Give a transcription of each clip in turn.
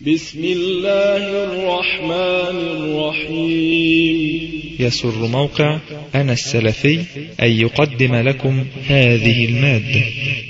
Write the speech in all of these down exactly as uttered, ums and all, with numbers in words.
بسم الله الرحمن الرحيم. يسر موقع أنا السلفي أن يقدم لكم هذه المادة.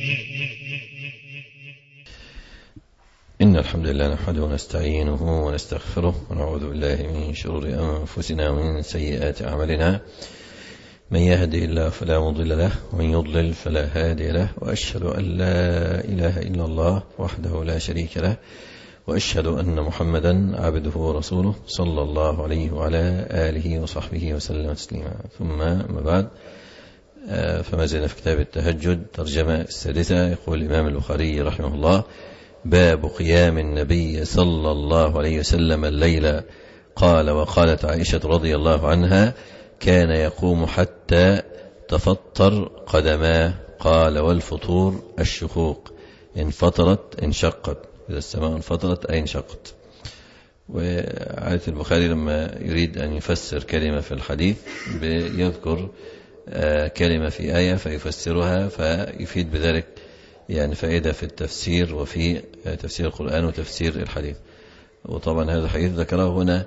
إن الحمد لله نحمده ونستعينه ونستغفره ونعوذ بالله من شرور أنفسنا ومن سيئات أعمالنا. من يهدي الله فلا مضل له ومن يضلل فلا هادي له، وأشهد أن لا إله إلا الله وحده لا شريك له، وأشهد أن محمدا عبده ورسوله صلى الله عليه وعلى آله وصحبه وسلم تسليما. ثم ما بعد، فما زلنا في كتاب التهجد ترجمة السادسة. يقول الإمام البخاري رحمه الله: باب قيام النبي صلى الله عليه وسلم الليل. قال: وقالت عائشة رضي الله عنها: كان يقوم حتى تفطر قدماه. قال: والفطور الشقوق، إن فطرت انشقت، إذا السماء انفطرت أي انشقت. وعادة البخاري لما يريد أن يفسر كلمة في الحديث بيذكر كلمة في آية فيفسرها، فيفيد بذلك يعني فائدة في التفسير وفي تفسير القرآن وتفسير الحديث. وطبعا هذا الحديث ذكره هنا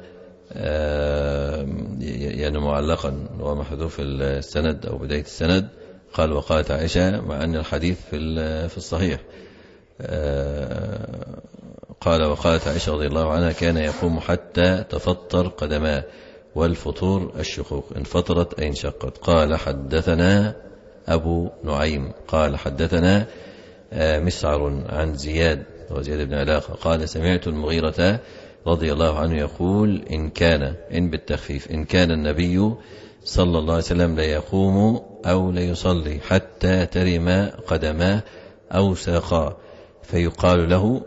يعني معلقا ومحذوف السند أو بداية السند. قال: وقالت عائشة، مع أن الحديث في الصحيح. قال: وقالت عائشة رضي الله عنها: كان يقوم حتى تفطر قدماه، والفطور الشقوق، إن فطرت أي انشقت. قال: حدثنا أبو نعيم قال: حدثنا مسعر عن زياد وزياد بن علاقة قال: سمعت المغيرة رضي الله عنه يقول: إن كان، إن بالتخفيف، إن كان النبي صلى الله عليه وسلم ليقوم أو ليصلي حتى ترم قدماه أو ساقاه، فيقال له،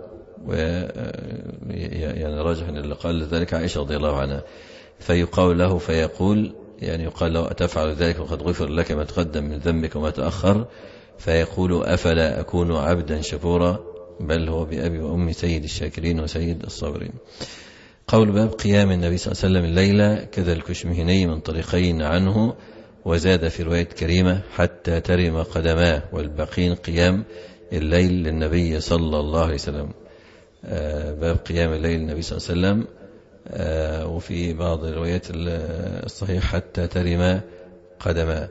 يعني راجح اللي قال ذلك عائشة رضي الله عنها، فيقال له فيقول، يعني يقال له: أتفعل ذلك وقد غفر لك ما تقدم من ذنبك وما تأخر؟ فيقول: أفلا أكون عبدا شكورا؟ بل هو بأبي وأمي سيد الشاكرين وسيد الصابرين. قول: باب قيام النبي صلى الله عليه وسلم الليلة، كذا الكشمهني من طريقين عنه، وزاد في رواية كريمة: حتى ترم قدماه، والباقين قيام الليل للنبي صلى الله عليه وسلم. باب قيام الليل للنبي صلى الله عليه وسلم. وفي بعض الروايات الصحيح: حتى ترم قدماه.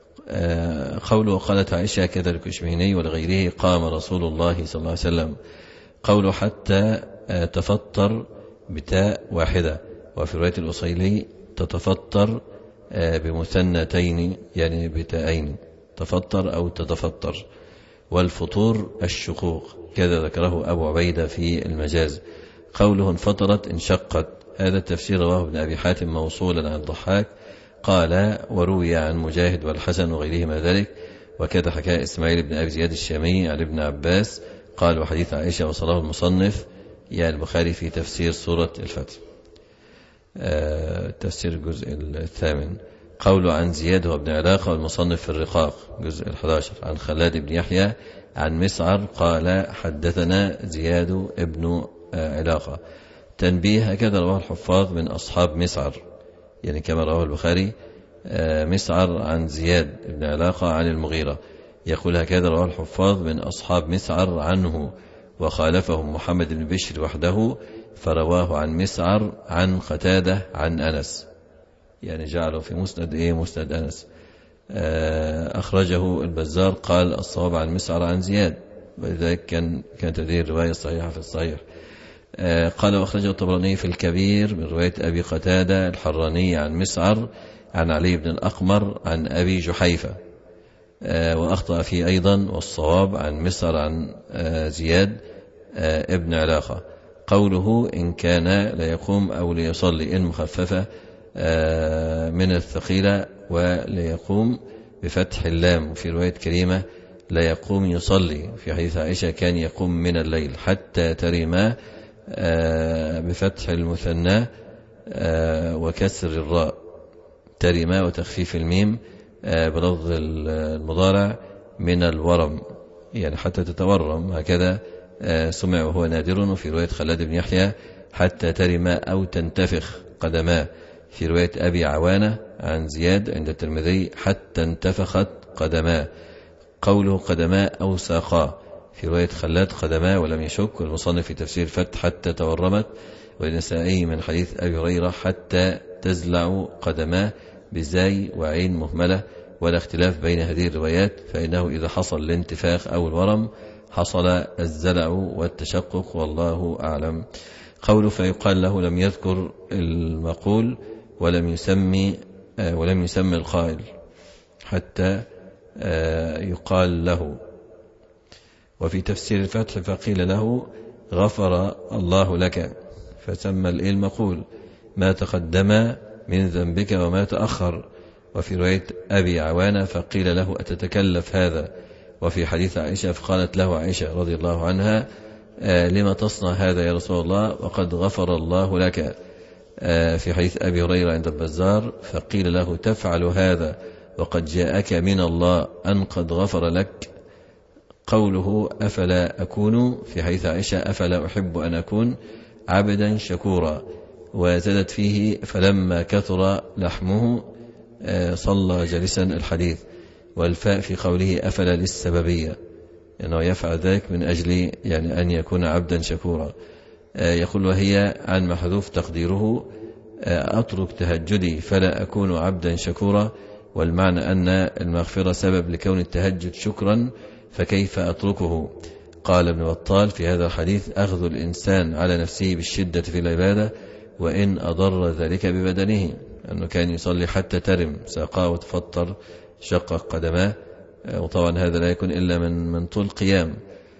قوله: وقالت عائشة كذا الكشمهني ولغيره: قام رسول الله صلى الله عليه وسلم. قوله: حتى تفطر بتاء واحدة، وفي رواية الأصيلي: تتفطر بمثنتين، يعني بتاءين، تفطر أو تتفطر. والفطور الشقوق، كذا ذكره أبو عبيدة في المجاز. قوله: انفطرت انشقت، هذا التفسير رواه ابن أبي حاتم موصولا عن الضحاك قال: وروي عن مجاهد والحسن وغيرهما ذلك، وكذا حكى إسماعيل بن أبي زياد الشامي عن ابن عباس قال: وحديث عائشة وصله المصنف يعني البخاري في تفسير سورة الفتح. آه تفسير الجزء الثامن. قوله: عن زياد وابن علاقة والمصنف في الرقاق جزء الحادي عشر. عن خلاد بن يحيى عن مسعر قال: حدثنا زياد ابن علاقة. تنبيه: هكذا رواه الحفاظ من أصحاب مسعر، يعني كما رواه البخاري مسعر عن زياد بن علاقة عن المغيرة. يقول: هكذا رواه الحفاظ من أصحاب مسعر عنه، وخالفهم محمد بن بشر وحده، فرواه عن مسعر عن قتادة عن أنس، يعني جعله في مسند إيه مسند أنس. أخرجه البزار قال: الصواب عن مسعر عن زياد، ولذلك كان كانت هذه الرواية الصحيحة في الصحيح. قال: وأخرجه الطبراني في الكبير من رواية أبي قتادة الحراني عن مسعر عن علي بن الأقمر عن أبي جحيفة، وأخطأ فيه أيضا، والصواب عن مسعر عن زياد ابن علاقة. قوله: إن كان ليقوم أو ليصلي، إن مخففة من الثقيلة، وليقوم بفتح اللام. وفي رواية كريمة: لا يقوم يصلي. في حديث عائشة: كان يقوم من الليل. حتى ترم بفتح المثنى وكسر الراء، ترم، وتخفيف الميم بلفظ المضارع من الورم، يعني حتى تتورم، هكذا سمع وهو نادر. وفي رواية خلاد بن يحيى: حتى ترم أو تنتفخ قدماه. في رواية أبي عوانة عن زياد عند الترمذي: حتى انتفخت قدماه. قوله قدماه أو ساقاه، في رواية خلاد قدماه ولم يشك، والمصنف في تفسير فتح حتى تورمت، والنسائي من حديث أبي هريرة حتى تزلع قدماه بزاي وعين مهملة، ولا اختلاف بين هذه الروايات، فإنه إذا حصل الانتفاخ أو الورم حصل الزلع والتشقق، والله أعلم. قوله فيقال له لم يذكر المقول ولم يسمي ولم يسمي القائل حتى يقال له. وفي تفسير الفتح فقيل له غفر الله لك، فسمى المقول ما تقدم من ذنبك وما تأخر. وفي رواية أبي عوانة فقيل له أتتكلف هذا. وفي حديث عائشة فقالت له عائشة رضي الله عنها لما تصنع هذا يا رسول الله وقد غفر الله لك. في حديث أبي هريرة عند البزار فقيل له تفعل هذا وقد جاءك من الله أن قد غفر لك. قوله أفلا أكون في حديث عائشة أفلا أحب أن أكون عبدا شكورا. وزادت فيه فلما كثر لحمه صلى جالسا الحديث. والفاء في قوله أفلا للسببية أنه يفعل ذلك من أجل يعني أن يكون عبدا شكورا. يقول وهي عن محذوف تقديره أترك تهجدي فلا أكون عبدا شكورا. والمعنى أن المغفرة سبب لكون التهجد شكرا فكيف أتركه. قال ابن بطال في هذا الحديث أخذ الإنسان على نفسه بالشدة في العبادة وإن أضر ذلك ببدنه، أنه كان يصلي حتى ترم ساقاه وتفطر شق قدماه، وطبعا هذا لا يكون إلا من من طول قيام.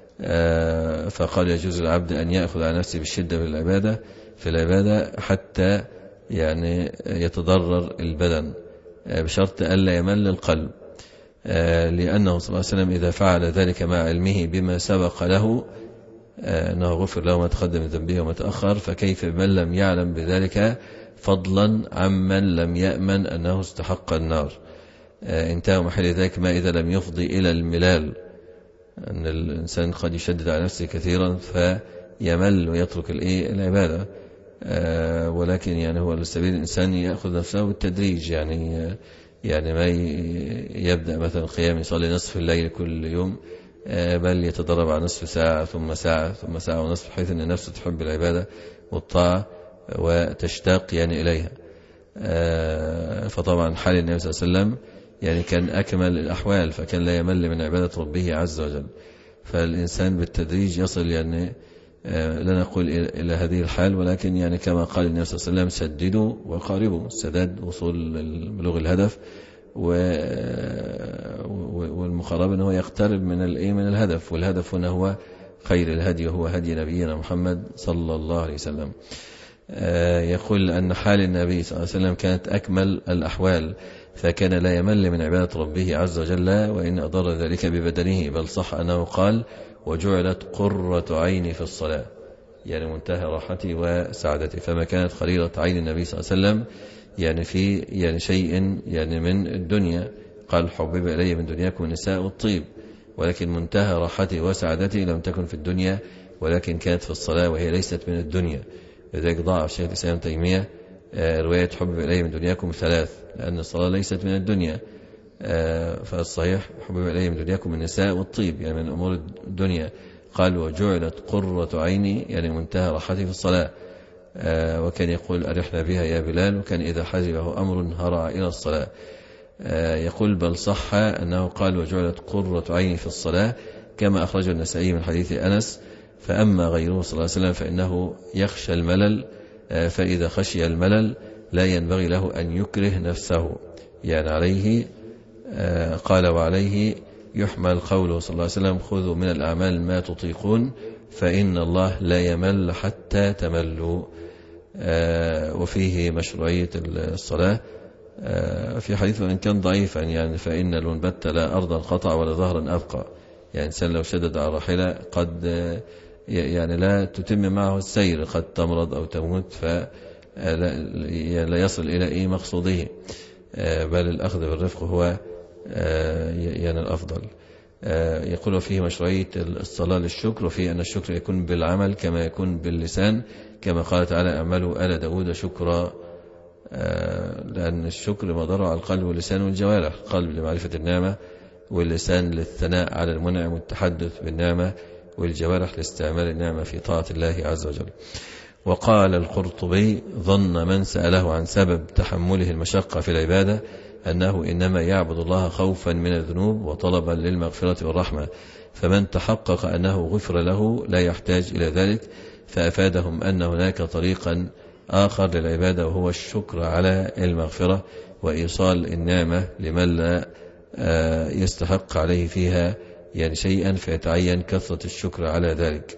فقال يجوز العبد أن يأخذ على نفسه بالشدة في العبادة في العبادة حتى يعني يتضرر البدن بشرط ألا يمل القلب، لأنه صلى الله عليه وسلم إذا فعل ذلك مع علمه بما سبق له أنه غفر له ما تقدم من ذنبه وما تأخر، فكيف من لم يعلم بذلك فضلا عمن لم يأمن أنه استحق النار. انتهى محل ذلك ما إذا لم يفضي إلى الملال، أن الإنسان قد يشدد على نفسه كثيرا فيمل ويترك العبادة، ولكن يعني هو السبيل الإنسان يأخذ نفسه بالتدريج، يعني يعني ما يبدأ مثلا قيام يصلي نصف الليل كل يوم، بل يتدرب على نصف ساعة ثم ساعة ثم ساعة ونصف، حيث أن النفس تحب العبادة والطاعة وتشتاق يعني إليها. فطبعا حال النبي صلى الله عليه وسلم يعني كان أكمل الأحوال، فكان لا يمل من عبادة ربه عز وجل. فالإنسان بالتدريج يصل يعني لا نقول إلى هذه الحال، ولكن يعني كما قال النبي صلى الله عليه وسلم سددوا وقاربوا، السداد وصول بلوغ الهدف، والمقاربة أنه يقترب من الإيه من الهدف، والهدف هنا هو خير الهدي وهو هدي نبينا محمد صلى الله عليه وسلم. يقول أن حال النبي صلى الله عليه وسلم كانت أكمل الأحوال، فكان لا يمل من عبادة ربه عز وجل وإن أضر ذلك ببدنه، بل صح أنه قال وجعلت قرة عيني في الصلاة، يعني منتهى راحتي وسعادتي. فما كانت قريرة عين النبي صلى الله عليه وسلم يعني في يعني شيء يعني من الدنيا، قال حبب إلي من دنياكم النساء والطيب، ولكن منتهى راحتي وسعادتي لم تكن في الدنيا ولكن كانت في الصلاة، وهي ليست من الدنيا. لذلك ضاعف شيخ الإسلام تيمية رواية حبب إلي من دنياكم ثلاث، لأن الصلاة ليست من الدنيا، فالصحيح حبب إلي من دنياكم النساء والطيب، يعني من أمور الدنيا. قال وجعلت قرة عيني يعني منتهى راحتي في الصلاة. وكان يقول أرحنا بها يا بلال، وكان إذا حزبه أمر هرع إلى الصلاة. يقول بل صح أنه قال وجعلت قرة عيني في الصلاة، كما أخرجه النسائي من حديث أنس. فأما غيره صلى الله عليه وسلم فإنه يخشى الملل، فإذا خشي الملل لا ينبغي له أن يكره نفسه، يعني عليه قال وعليه يحمل قوله صلى الله عليه وسلم خذوا من الأعمال ما تطيقون فإن الله لا يمل حتى تملوا. وفيه مشروعية الصلاة في حديث وإن كان ضعيفا، يعني فإن المنبت لا أرضا قطع ولا ظهرا أبقى، يعني إنسان لو شدد على راحلة قد يعني لا تتم معه السير، قد تمرض أو تموت فلا يصل إلى أي مقصوده، بل الأخذ بالرفق هو يعني الأفضل. يقول فيه مشروعية الصلاة للشكر، وفيه أن الشكر يكون بالعمل كما يكون باللسان، كما قال تعالى اعملوا آل داود شكرا، لأن الشكر مداره على القلب واللسان والجوارح، القلب لمعرفة النعمة واللسان للثناء على المنعم والتحدث بالنعمة، والجوارح لاستعمال النعمة في طاعة الله عز وجل. وقال القرطبي: ظن من سأله عن سبب تحمله المشقة في العبادة أنه إنما يعبد الله خوفا من الذنوب وطلبا للمغفرة والرحمة، فمن تحقق أنه غفر له لا يحتاج إلى ذلك، فأفادهم أن هناك طريقا آخر للعبادة، وهو الشكر على المغفرة وإيصال النعمة لمن لا يستحق عليه فيها يعني شيئا، فيتعين كثرة الشكر على ذلك.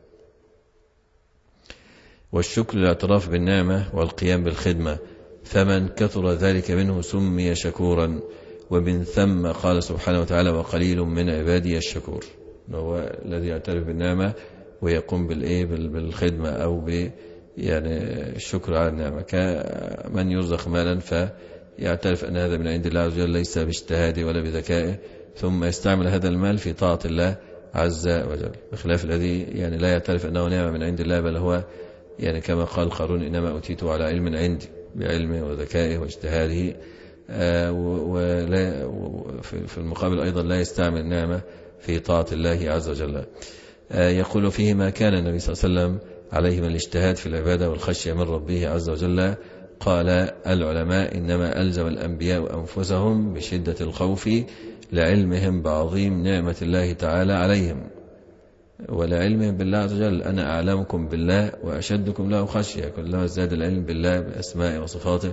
والشكر الاعتراف بالنعمة والقيام بالخدمة، فمن كثر ذلك منه سمي شكورا، ومن ثم قال سبحانه وتعالى: وقليل من عبادي الشكور، هو الذي يعترف بالنعمة ويقوم بالإيه بالخدمة أو ب يعني الشكر على النعمة، كمن يرزق مالا فيعترف أن هذا من عند الله عز وجل ليس باجتهاده ولا بذكائه، ثم يستعمل هذا المال في طاعة الله عز وجل، بخلاف الذي يعني لا يعترف أنه نعمة من عند الله، بل هو يعني كما قال قارون: إنما أوتيته على علم عندي، بعلمه وذكائه واجتهاده. آه ولا في المقابل أيضا لا يستعمل النعمة في طاعة الله عز وجل. آه يقول فيه: ما كان النبي صلى الله عليه وسلم عليه من الاجتهاد في العبادة والخشية من ربه عز وجل. قال العلماء: إنما ألزم الأنبياء أنفسهم بشدة الخوف لعلمهم بعظيم نعمة الله تعالى عليهم، ولعلمهم بالله عز وجل. أنا أعلمكم بالله وأشدكم له خشية. كلما ازداد العلم بالله بأسمائه وصفاته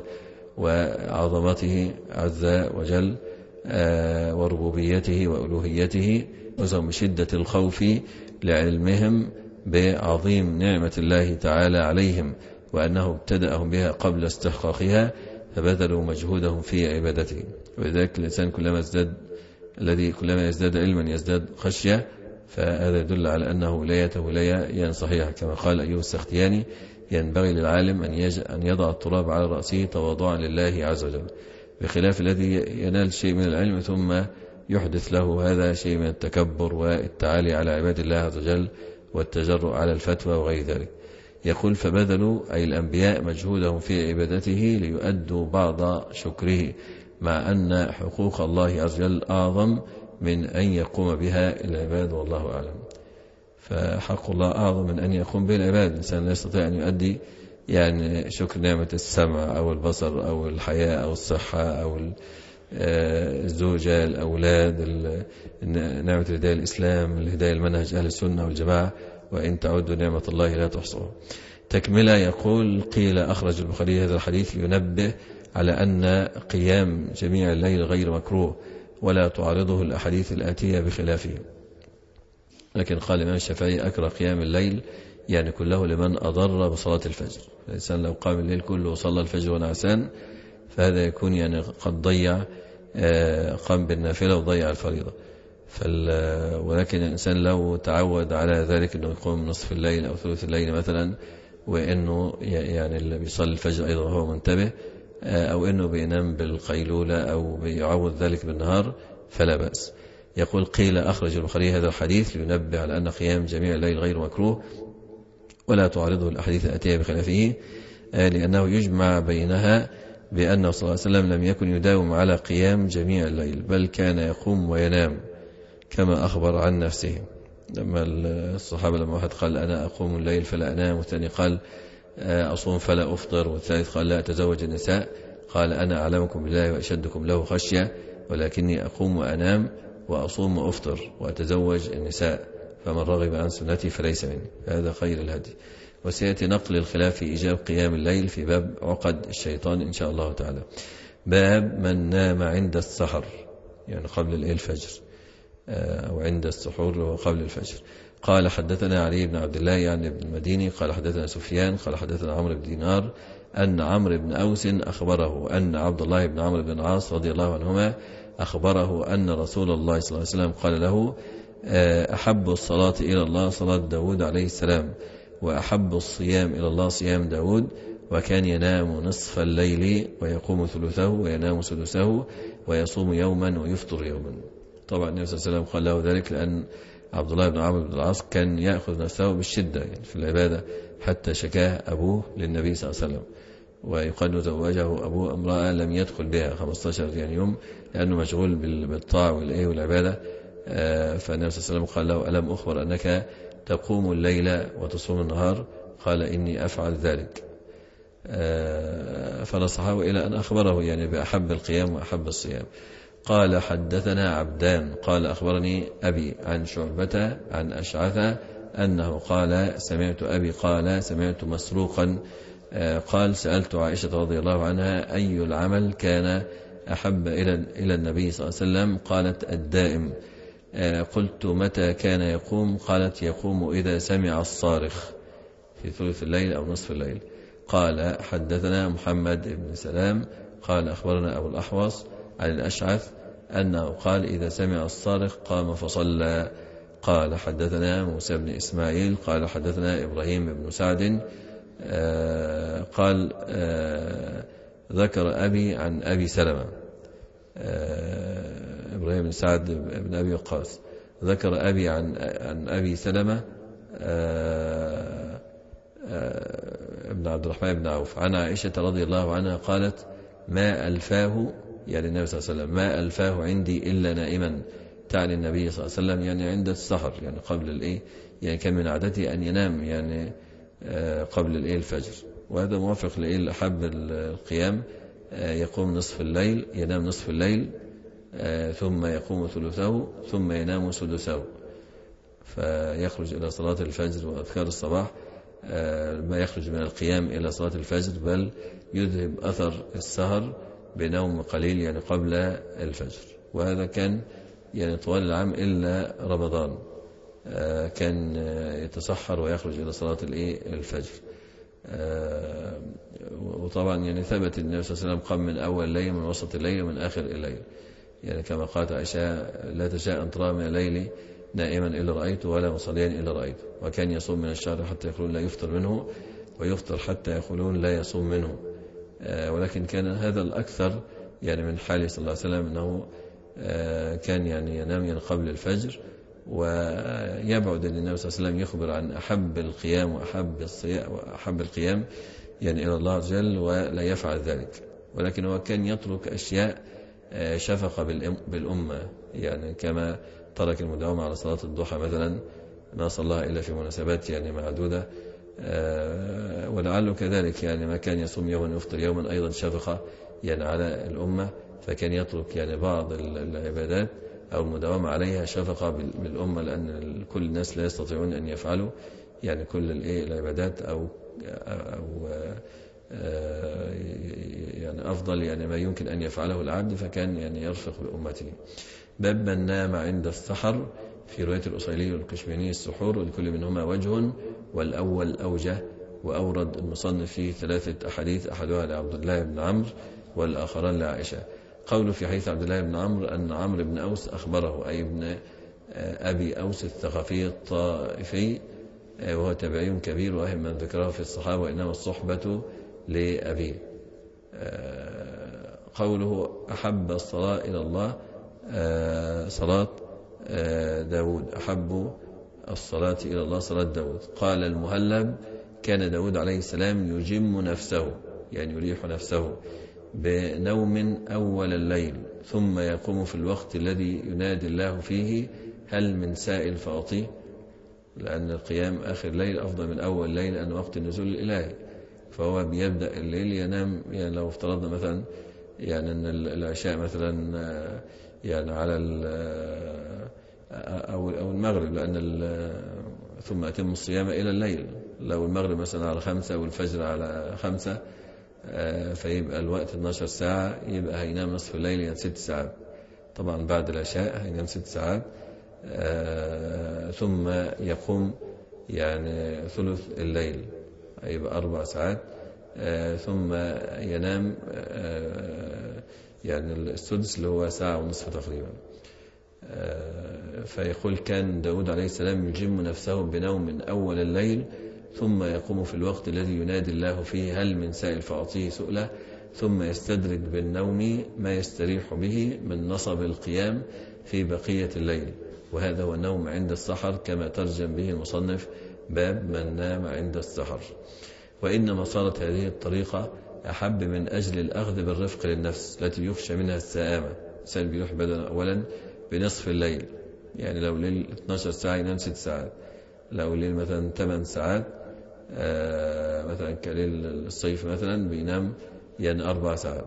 وعظمته عز وجل وربوبيته وألوهيته، وزهم بشدة الخوف لعلمهم بعظيم نعمة الله تعالى عليهم، وأنه ابتدأهم بها قبل استحقاقها، فبذلوا مجهودهم في عبادته. ولذلك الإنسان كلما ازداد الذي كلما يزداد علما يزداد خشية، فهذا يدل على أنه ولايته ولاية صحيحة، كما قال أيوب السختياني: ينبغي للعالم أن يضع التراب على رأسه تواضعا لله عز وجل، بخلاف الذي ينال شيء من العلم ثم يحدث له هذا شيء من التكبر والتعالي على عباد الله عز وجل والتجرؤ على الفتوى وغير ذلك. يقول: فبذلوا أي الأنبياء مجهودهم في عبادته ليؤدوا بعض شكره، مع أن حقوق الله عز وجل أعظم من أن يقوم بها العباد، والله أعلم. فحق الله أعظم من أن يقوم به العباد. الإنسان لا يستطيع أن يؤدي يعني شكر نعمة السمع أو البصر أو الحياة أو الصحة أو الزوجة، الأولاد، نعمة الهداية الإسلام، الهداية المنهج أهل السنة والجماعة، وإن تعودوا نعمة الله لا تحصوها. تكملة يقول: قيل أخرج البخاري هذا الحديث لينبه على أن قيام جميع الليل غير مكروه، ولا تعارضه الأحاديث الآتية بخلافه. لكن قال الإمام الشافعي: أكره قيام الليل يعني كله لمن أضر بصلاة الفجر. الإنسان لو قام الليل كله وصلى الفجر ونعسان، فهذا يكون يعني قد ضيع قام بالنافلة وضيع الفريضة. ولكن الإنسان لو تعود على ذلك أنه يقوم نصف الليل أو ثلث الليل مثلا، وأنه يعني اللي بيصلي الفجر أيضا وهو منتبه، أو أنه بينام بالقيلولة أو بيعوض ذلك بالنهار، فلا بأس. يقول: قيل أخرج البخاري هذا الحديث لينبه على أن قيام جميع الليل غير مكروه، ولا تعارضه الأحاديث الآتية بخلافه، لأنه يجمع بينها بأنه صلى الله عليه وسلم لم يكن يداوم على قيام جميع الليل، بل كان يقوم وينام كما أخبر عن نفسه. لما الصحابة لما واحد قال: أنا أقوم الليل فلا أنام، والثاني قال: أصوم فلا أفطر، والثالث قال: لا أتزوج النساء، قال: أنا أعلمكم بالله وأشدكم له خشية، ولكني أقوم وأنام وأصوم وأفطر وأتزوج النساء، فمن رغب عن سنتي فليس مني. هذا خير الهدي. وسيأتي نقل الخلاف في إيجاب قيام الليل في باب عقد الشيطان إن شاء الله تعالى. باب من نام عند السحر، يعني قبل الفجر، أو عند السحور وقبل الفجر. قال: حدثنا علي بن عبد الله يعني بن المديني قال: حدثنا سفيان قال: حدثنا عمرو بن دينار أن عمرو بن أوس أخبره أن عبد الله بن عمرو بن العاص رضي الله عنهما أخبره أن رسول الله صلى الله عليه وسلم قال له: أحب الصلاة إلى الله صلاة داود عليه السلام، وأحب الصيام إلى الله صيام داود، وكان ينام نصف الليل ويقوم ثلثه وينام سدسه ويصوم يوما ويفطر يوما. طبعا النبي صلى الله عليه وسلم قال له ذلك لأن عبد الله بن عمرو بن العاص كان يأخذ نفسه بالشدة يعني في العبادة، حتى شكاه أبوه للنبي صلى الله عليه وسلم، ويقال زوجه أبوه امرأة لم يدخل بها خمسة عشر يعني يوم لأنه مشغول بالطاعة والعبادة. فالنبي صلى الله عليه وسلم قال له ألم أخبر أنك تقوم الليل وتصوم النهار؟ قال إني أفعل ذلك. فنصحه إلى أن أخبره يعني بأحب القيام وأحب الصيام. قال حدثنا عبدان قال أخبرني أبي عن شعبة عن أشعث أنه قال سمعت أبي قال سمعت مسروقا قال سألت عائشة رضي الله عنها أي العمل كان أحب إلى النبي صلى الله عليه وسلم؟ قالت الدائم. قلت متى كان يقوم؟ قالت يقوم إذا سمع الصارخ في ثلث الليل أو نصف الليل. قال حدثنا محمد بن سلام قال أخبرنا أبو الأحوص عن الأشعث أنه قال إذا سمع الصارخ قام فصلى. قال حدثنا موسى بن إسماعيل قال حدثنا إبراهيم بن سعد آه قال آه ذكر أبي عن أبي سلمة آه إبراهيم بن سعد بن أبي وقاص ذكر أبي عن عن أبي سلمة آه آه ابن عبد الرحمن بن عوف عن عائشة رضي الله عنها قالت ما ألفاه يعني النبي صلى الله عليه وسلم ما ألفاه عندي إلا نائما، تعني النبي صلى الله عليه وسلم يعني عند السحر يعني قبل الإيه يعني كان من عادته أن ينام يعني قبل الإيه الفجر، وهذا موافق لإيه الأحب القيام يقوم نصف الليل ينام نصف الليل ثم يقوم ثلثه ثم ينام سدسه فيخرج إلى صلاة الفجر وأذكار الصباح ما يخرج من القيام إلى صلاة الفجر بل يذهب أثر السهر بنوم قليل يعني قبل الفجر. وهذا كان يعني طوال العام إلا رمضان كان يتسحر ويخرج إلى صلاة الفجر. وطبعا يعني ثبت النبي صلى الله عليه وسلم قام من أول الليل من وسط الليل ومن آخر الليل يعني كما قالت عائشة لا تشاء أن ترى من الليل نائما إلا رأيته ولا مصليا إلا رأيته. وكان يصوم من الشهر حتى يقولون لا يفطر منه ويفطر حتى يقولون لا يصوم منه. ولكن كان هذا الأكثر يعني من حاله صلى الله عليه وسلم أنه كان يعني ينام قبل الفجر ويبعد أن النبي صلى الله عليه وسلم يخبر عن أحب القيام وأحب الصيام وأحب القيام يعني إلى الله عز وجل ولا يفعل ذلك. ولكن هو كان يترك أشياء شفقة بالأمة يعني كما ترك المداومة على صلاة الضحى مثلا ما صلاها إلا في مناسبات يعني معدودة ولعله كذلك يعني ما كان يصوم يوما يفطر يوما أيضا شفقة يعني على الأمة فكان يترك يعني بعض العبادات أو المداومة عليها شفقة بالأمة لأن كل الناس لا يستطيعون أن يفعلوا يعني كل العبادات أو أو يعني أفضل يعني ما يمكن أن يفعله العبد فكان يعني يرفق بأمته. باب من نام عند السحر في رواية الأصيلي والكشميني السحور ولكل منهما وجه والأول أوجه. وأورد المصنف فيه ثلاثة أحاديث أحدها لعبد الله بن عمرو والآخران لعائشة. قوله في حديث عبد الله بن عمرو أن عمرو بن أوس أخبره أي ابن أبي أوس الثقفي الطائفي وهو تابعي كبير وأهم من ذكره في الصحابة وإنما الصحبة لأبيه. قوله أحب الصلاة إلى الله صلاة داود أحب الصلاة إلى الله صلاة داود. قال المهلب كان داود عليه السلام يجم نفسه يعني يريح نفسه بنوم أول الليل ثم يقوم في الوقت الذي ينادي الله فيه هل من سائل فأعطيه لأن القيام آخر الليل أفضل من أول الليل لأن وقت النزول الإلهي فهو بيبدأ الليل ينام يعني لو افترضنا مثلا يعني أن العشاء مثلا يعني على أو أو المغرب لأن ثم أتم الصيام إلى الليل لو المغرب مثلا على خمسة والفجر على خمسة فيبقى الوقت اثناشر ساعة يبقى هينام نصف الليل يعني ست ساعات. طبعا بعد العشاء هينام ست ساعات ثم يقوم يعني ثلث الليل هيبقى أربع ساعات ثم ينام يعني السدس اللي هو ساعة ونصف تقريبا. فيقول كان داود عليه السلام يجم نفسه بنوم أول الليل ثم يقوم في الوقت الذي ينادي الله فيه هل من سائل فأعطيه سؤله ثم يستدرك بالنوم ما يستريح به من نصب القيام في بقية الليل وهذا هو النوم عند السحر كما ترجم به المصنف باب من نام عند السحر. وإنما صارت هذه الطريقة أحب من أجل الأخذ بالرفق للنفس التي يخشى منها السآمة. إنسان بيروح بدلا أولا بنصف الليل، يعني لو ليل اثناشر ساعة ينام ست ساعات، لو ليل مثلا ثمان ساعات آه مثلا كليل الصيف مثلا بينام يعني أربع ساعات،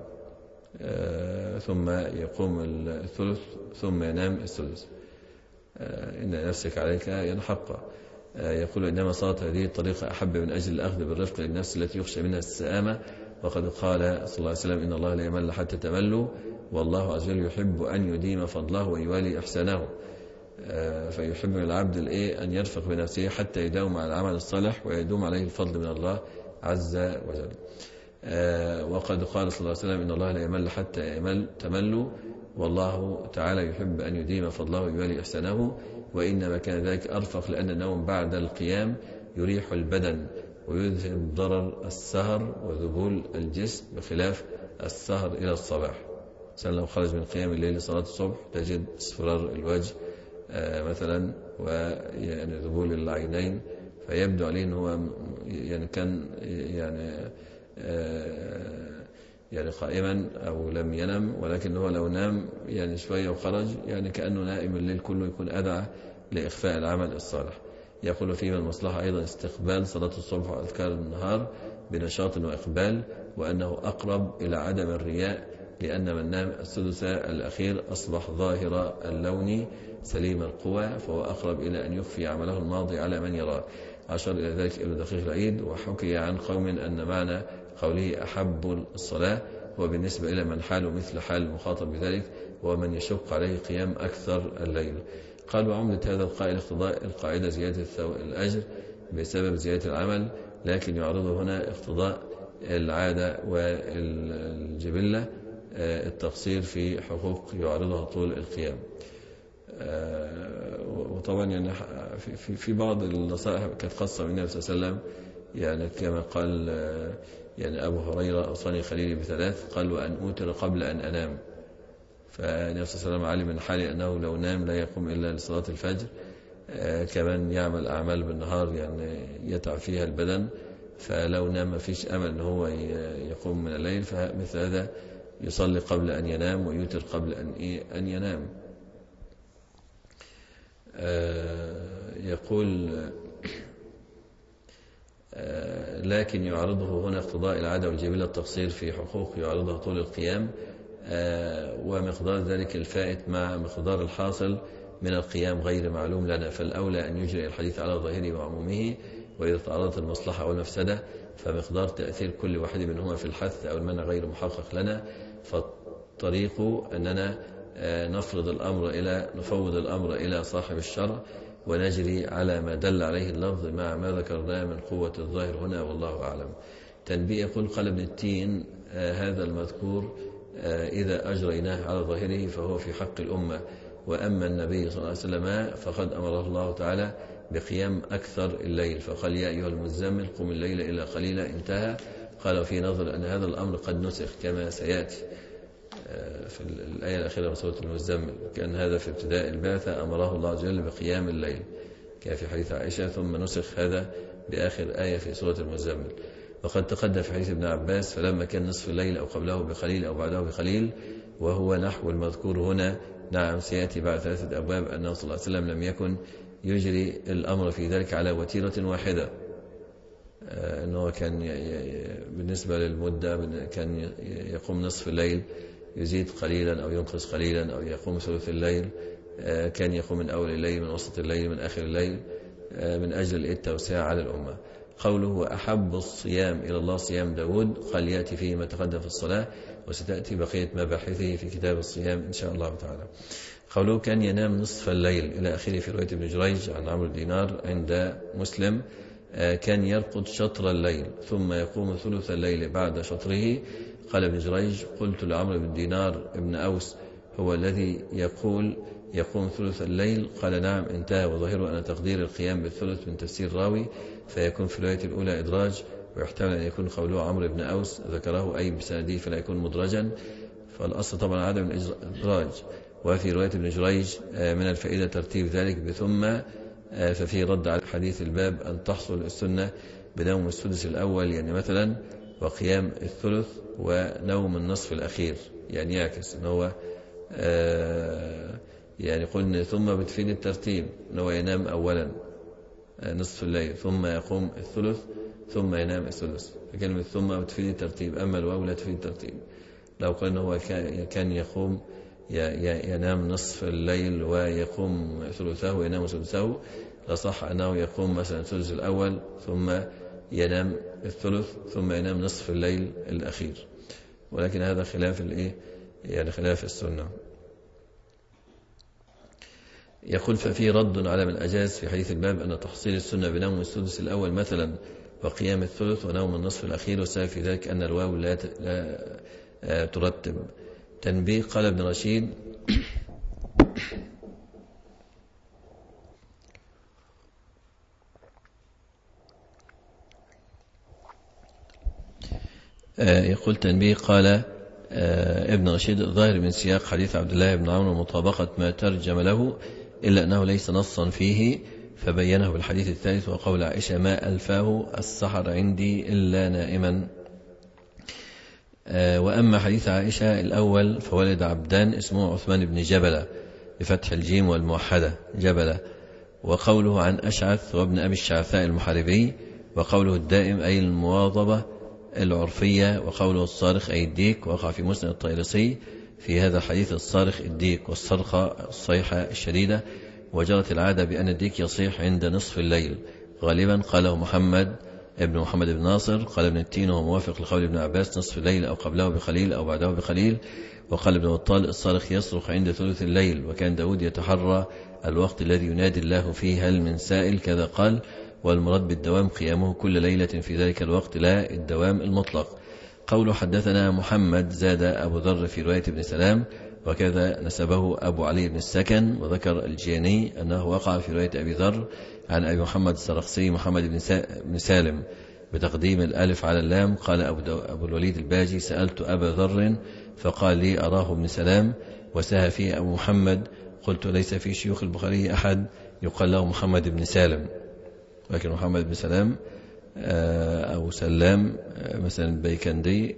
آه ثم يقوم الثلث ثم ينام الثلث. آه إن نفسك عليك ينحق. آه يقول إنما صارت هذه الطريقة أحب من أجل الأخذ بالرفق للنفس التي يخشى منها السآمة. وقد قال صلى الله عليه وسلم إن الله لا يمل حتى تملوا، والله عز وجل يحب أن يديم فضله ويوالي إحسانه. آه فيحب من العبد الإيه أن يرفق بنفسه حتى يداوم على العمل الصالح ويدوم عليه الفضل من الله عز وجل. آه وقد قال صلى الله عليه وسلم إن الله لا يمل حتى يمل تملوا، والله تعالى يحب أن يديم فضله ويوالي إحسانه. وإنما كان ذلك أرفق لأن النوم بعد القيام يريح البدن ويذهب ضرر السهر وذبول الجسم، بخلاف السهر إلى الصباح. مثلا لو خرج من قيام الليل لصلاة الصبح تجد اصفرار الوجه آه مثلا ويعني ذبول العينين، فيبدو عليه أنه يعني كان يعني آه يعني قائما أو لم ينم، ولكن هو لو نام يعني شوية وخرج يعني كأنه نائم الليل كله، يكون أدعى لإخفاء العمل الصالح. يقول فيه من المصلحة أيضا استقبال صلاة الصبح وأذكار النهار بنشاط وإقبال، وأنه أقرب إلى عدم الرياء، لأن من نام السدس الأخير أصبح ظاهر اللون سليم القوى، فهو أقرب إلى أن يخفي عمله الماضي على من يراه. أشار إلى ذلك ابن دقيق العيد. وحكي عن قوم أن معنى قوله أحب الصلاة هو بالنسبة إلى من حاله مثل حال المخاطب بذلك، ومن يشق عليه قيام أكثر الليل. قال وعملة هذا القائل اقتضاء القاعدة زيادة الأجر بسبب زيادة العمل، لكن يعرضه هنا اقتضاء العادة والجبلة التقصير في حقوق يعرضها طول القيام. وطبعا يعني في في بعض النصائح كانت خاصة من النبي صلى الله عليه وسلم، يعني كما قال يعني أبو هريرة أوصاني خليلي بثلاث، قال وأن أوتر قبل أن أنام. فالنبي صلى الله عليه وسلم علم من حاله أنه لو نام لا يقوم إلا لصلاة الفجر. كمان يعمل أعمال بالنهار يعني يتعب فيها البدن، فلو نام ما فيش أمل أنه هو يقوم من الليل، فمثل هذا يصلي قبل أن ينام ويوتر قبل أن إيه أن ينام. يقول لكن يعرضه هنا اقتضاء العادة والجبلة التقصير في حقوق يعرضها طول القيام، ومقدار ذلك الفائت مع مقدار الحاصل من القيام غير معلوم لنا، فالأولى أن يجري الحديث على ظاهره وعمومه، وإذا تعرضت المصلحة أو المفسدة فمقدار تأثير كل واحد منهما في الحث أو المنع غير محقق لنا. فالطريق أننا نفرض الأمر إلى نفوض الأمر إلى صاحب الشرع، ونجري على ما دل عليه اللفظ مع ما ذكرناه من قوة الظاهر هنا، والله أعلم. تنبيه. يقول قال ابن التين هذا المذكور إذا أجريناه على ظاهره فهو في حق الأمة، وأما النبي صلى الله عليه وسلم فقد أمره الله تعالى بقيام أكثر الليل، فقال يا أيها المزمل قم الليل إلا قليلا، انتهى. قال في نظر أن هذا الأمر قد نسخ كما سيأتي في الآية الأخيرة من سورة المزمل، كان هذا في ابتداء البعثة أمره الله عز وجل بقيام الليل كما في حديث عائشة، ثم نسخ هذا بآخر آية في سورة المزمل. وقد تقدم في حديث ابن عباس فلما كان نصف الليل أو قبله بقليل أو بعده بقليل، وهو نحو المذكور هنا. نعم سيأتي بعد ثلاثة أبواب أنه صلى الله عليه وسلم لم يكن يجري الأمر في ذلك على وتيرة واحدة، أنه كان بالنسبة للمدة كان يقوم نصف الليل يزيد قليلا أو ينقص قليلا، أو يقوم ثلث الليل، كان يقوم من أول الليل، من وسط الليل، من آخر الليل، من أجل التوسع على الأمة. قوله وأحب الصيام إلى الله صيام داود، قال يأتي فيه ما تقدم في الصلاة، وستأتي بقية مباحثه في كتاب الصيام إن شاء الله تعالى. قوله كان ينام نصف الليل إلى آخره في رواية ابن جريج عن عمرو الدينار عند مسلم، كان يرقد شطر الليل ثم يقوم ثلث الليل بعد شطره. قال ابن جريج قلت لعمرو بن دينار ابن أوس هو الذي يقول يقوم ثلث الليل؟ قال نعم، انتهى. وظاهره أن تقدير القيام بالثلث من تفسير راوي، فيكون في الرواية الأولى إدراج، ويحتمل أن يكون قوله عمرو بن أوس ذكره أي بسنده فلا يكون مدرجا، فالأصل طبعا عدم الإدراج. وفي رواية ابن جريج من الفائدة ترتيب ذلك بثم، ففي رد على حديث الباب أن تحصل السنة بنوم السدس الأول، يعني مثلا وقيام الثلث ونوم النصف الأخير، يعني يعكس أنه هو آه يعني قلنا ثم بتفيد الترتيب أنه ينام أولا نصف الليل ثم يقوم الثلث ثم ينام الثلث، فكلمة ثم بتفيد الترتيب، أما الواو لا تفيد الترتيب. لو قلنا هو كان يقوم ينام نصف الليل ويقوم ثلثه وينام ثلثه، لصح أنه يقوم مثلا الثلث الأول ثم ينام الثلث ثم ينام نصف الليل الأخير، ولكن هذا خلاف الإيه يعني خلاف السنة. يقول ففي رد على من أجاز في حديث الباب أن تحصيل السنة بنوم الثلث الأول مثلا وقيام الثلث ونوم النصف الأخير، والسبب في ذلك أن الواو لا, لا ترتب. تنبيه. قال ابن رشيد يقول تنبيه. قال ابن رشيد الظاهر من سياق حديث عبد الله بن عمرو مطابقة ما ترجم له، إلا أنه ليس نصا فيه فبينه بالحديث الثالث وقول عائشة ما ألفاه السحر عندي إلا نائما. وأما حديث عائشة الأول فولد عبدان اسمه عثمان بن جبلة بفتح الجيم والموحدة جبلة، وقوله عن أشعث وابن أبي الشعثاء المحاربي، وقوله الدائم أي المواظبة العرفية، وقوله الصارخ أي الديك، وقع في مسند الطيلسي في هذا الحديث الصارخ الديك والصرخة الصيحة الشديدة، وجرت العادة بأن الديك يصيح عند نصف الليل غالبا. قاله محمد ابن محمد بن ناصر. قال ابن التين وهو موافق لقول ابن عباس نصف الليل أو قبله بقليل أو بعده بقليل. وقال ابن بطال الصارخ يصرخ عند ثلث الليل، وكان داود يتحرى الوقت الذي ينادي الله فيه هل من سائل كذا قال، والمراد بالدوام قيامه كل ليلة في ذلك الوقت لا الدوام المطلق. قوله حدثنا محمد زاد أبو ذر في رواية ابن سلام، وكذا نسبه أبو علي بن السكن، وذكر الجياني أنه وقع في رواية أبي ذر عن أبي محمد السرخسي محمد بن سالم بتقديم الألف على اللام. قال أبو, أبو الوليد الباجي سألت أبا ذر فقال لي أراه ابن سلام، وسهى فيه أبو محمد، قلت ليس في شيوخ البخاري أحد يقال له محمد بن سالم، لكن محمد بن سلام أو سلام مثلا البيكندي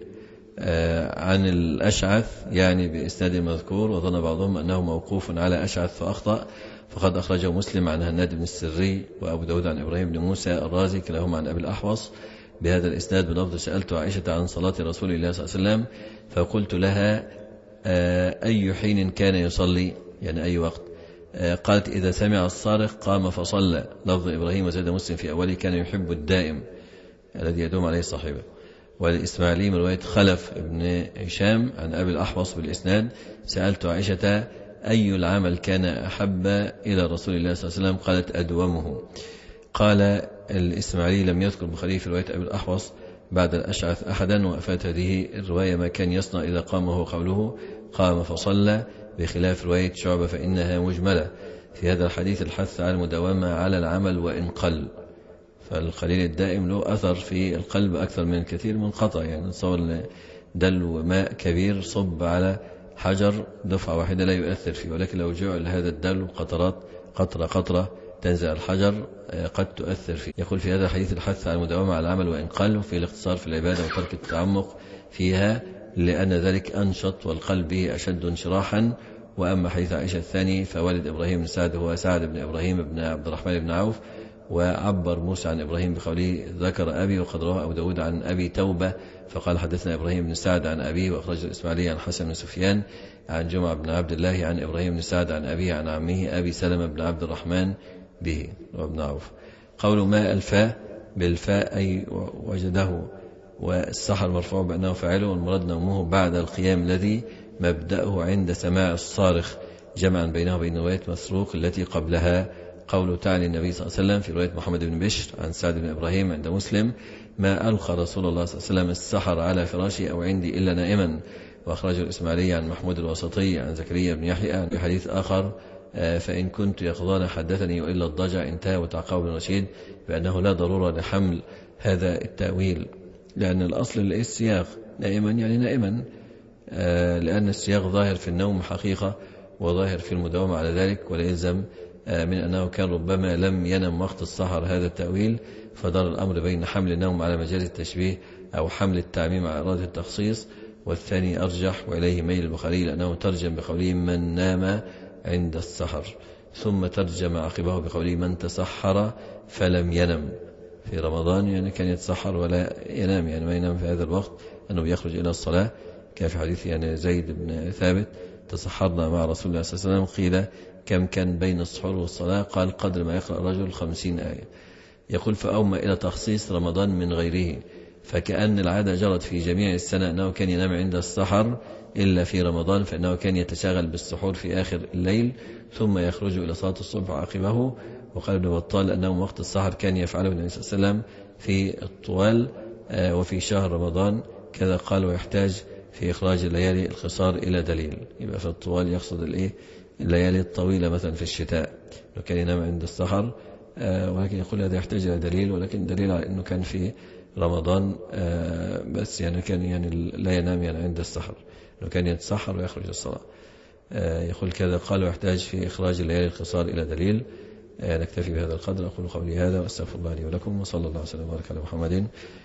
عن الأشعث يعني بإسناد مذكور، وظن بعضهم أنه موقوف على أشعث فأخطأ، فقد أخرجه مسلم عن هناد بن السري وأبو داود عن إبراهيم بن موسى الرازي كلاهما عن أبي الأحوص بهذا الإسناد بلفظ سألت عائشة عن صلاة رسول الله صلى الله عليه وسلم فقلت لها أي حين كان يصلي يعني أي وقت؟ قالت إذا سمع الصارخ قام فصلى. لفظ إبراهيم وزاد مسلم في أوله كان يحب الدائم الذي يدوم عليه صاحبه. والإسماعيلي من رواية خلف ابن هشام عن أبي الأحوص بالإسناد سألت عائشة أي العمل كان أحب إلى رسول الله صلى الله عليه وسلم؟ قالت أدومه. قال الإسماعيلي لم يذكر البخاري في رواية أبي الأحوص بعد الأشعث أحدا، وأفات هذه الرواية ما كان يصنع إذا قام وهو قوله قام فصلى، بخلاف رواية شعبة فإنها مجملة. في هذا الحديث الحث على المداومة على العمل وإن قل، فالقليل الدائم له أثر في القلب أكثر من الكثير منقطع. يعني نتصور دلو ماء كبير صب على حجر دفعة واحدة لا يؤثر فيه، ولكن لو جعل هذا الدلو قطرات قطرة قطرة تنزل الحجر قد تؤثر فيه. يقول في هذا الحديث الحث على المداومة على العمل وإن قل، وفي الاختصار في العبادة وترك التعمق فيها لأن ذلك أنشط والقلب أشد انشراحا. وأما حديث عائشة الثاني فوالد إبراهيم بن سعد هو سعد بن إبراهيم بن عبد الرحمن بن عوف، وعبر موسى عن إبراهيم بقوله ذكر أبي، وقد رواه أبو داود عن أبي توبة فقال حدثنا إبراهيم بن سعد عن أبيه، وأخرج الإسماعيلي عن حسن بن سفيان عن جمعة بن عبد الله عن إبراهيم بن سعد عن أبيه عن عمه أبي سلمة بن عبد الرحمن به وابن عوف. قول ما الفاء بالفاء أي وجده، والسحر مرفوع بأنه فاعله، والمراد نومه بعد القيام الذي مبدأه عند سماع الصارخ، جمعا بينه وبين رواية مسروق التي قبلها. قوله تعالى النبي صلى الله عليه وسلم في رواية محمد بن بشر عن سعد بن إبراهيم عند مسلم ما ألقى رسول الله صلى الله عليه وسلم السحر على فراشي أو عندي إلا نائما. وأخرجه الإسماعيلي عن محمود الوسطي عن زكريا بن يحيى في حديث آخر فإن كنت يقظان حدثني وإلا الضجع، انتهى. وتعقب بن رشيد بأنه لا ضرورة لحمل هذا التأويل، لأن الأصل السياق نائما يعني نائما، لأن السياق ظاهر في النوم حقيقة وظاهر في المداومة على ذلك، ولا يلزم من أنه كان ربما لم ينم وقت السحر هذا التأويل، فدار الأمر بين حمل النوم على مجاز التشبيه أو حمل التعميم على إرادة التخصيص، والثاني أرجح وإليه ميل البخاري لأنه ترجم بقوله من نام عند السحر، ثم ترجم عقبه بقوله من تسحر فلم ينم في رمضان، يعني كان يتسحر ولا ينام، يعني ما ينام في هذا الوقت أنه يخرج إلى الصلاة، كان في حديث يعني زيد بن ثابت تسحرنا مع رسول الله صلى الله عليه وسلم، قيل كم كان بين السحور والصلاة؟ قال قدر ما يقرأ الرجل خمسين آية. يقول فأومى إلى تخصيص رمضان من غيره، فكأن العادة جرت في جميع السنة أنه كان ينام عند السحر إلا في رمضان، فإنه كان يتشاغل بالسحور في آخر الليل ثم يخرج إلى صلاة الصبح عقبه. وقال ابن بطال أنه وقت السحر كان يفعله النبي صلى الله عليه وسلم في الطوال وفي شهر رمضان كذا قال، ويحتاج في إخراج الليالي القصار إلى دليل. يبقى في الطوال يقصد الإيه؟ الليالي الطويلة مثلا في الشتاء لو كان ينام عند السحر، ولكن يقول هذا يحتاج إلى دليل، ولكن دليل على أنه كان في رمضان بس يعني كان يعني لا ينام يعني عند السحر، لو كان يتسحر ويخرج الصلاة. يقول كذا قال ويحتاج في إخراج الليالي القصار إلى دليل. نكتفي بهذا القدر، أقول قولي هذا وأستغفر الله لي ولكم، وصلى الله وسلم وبارك على محمد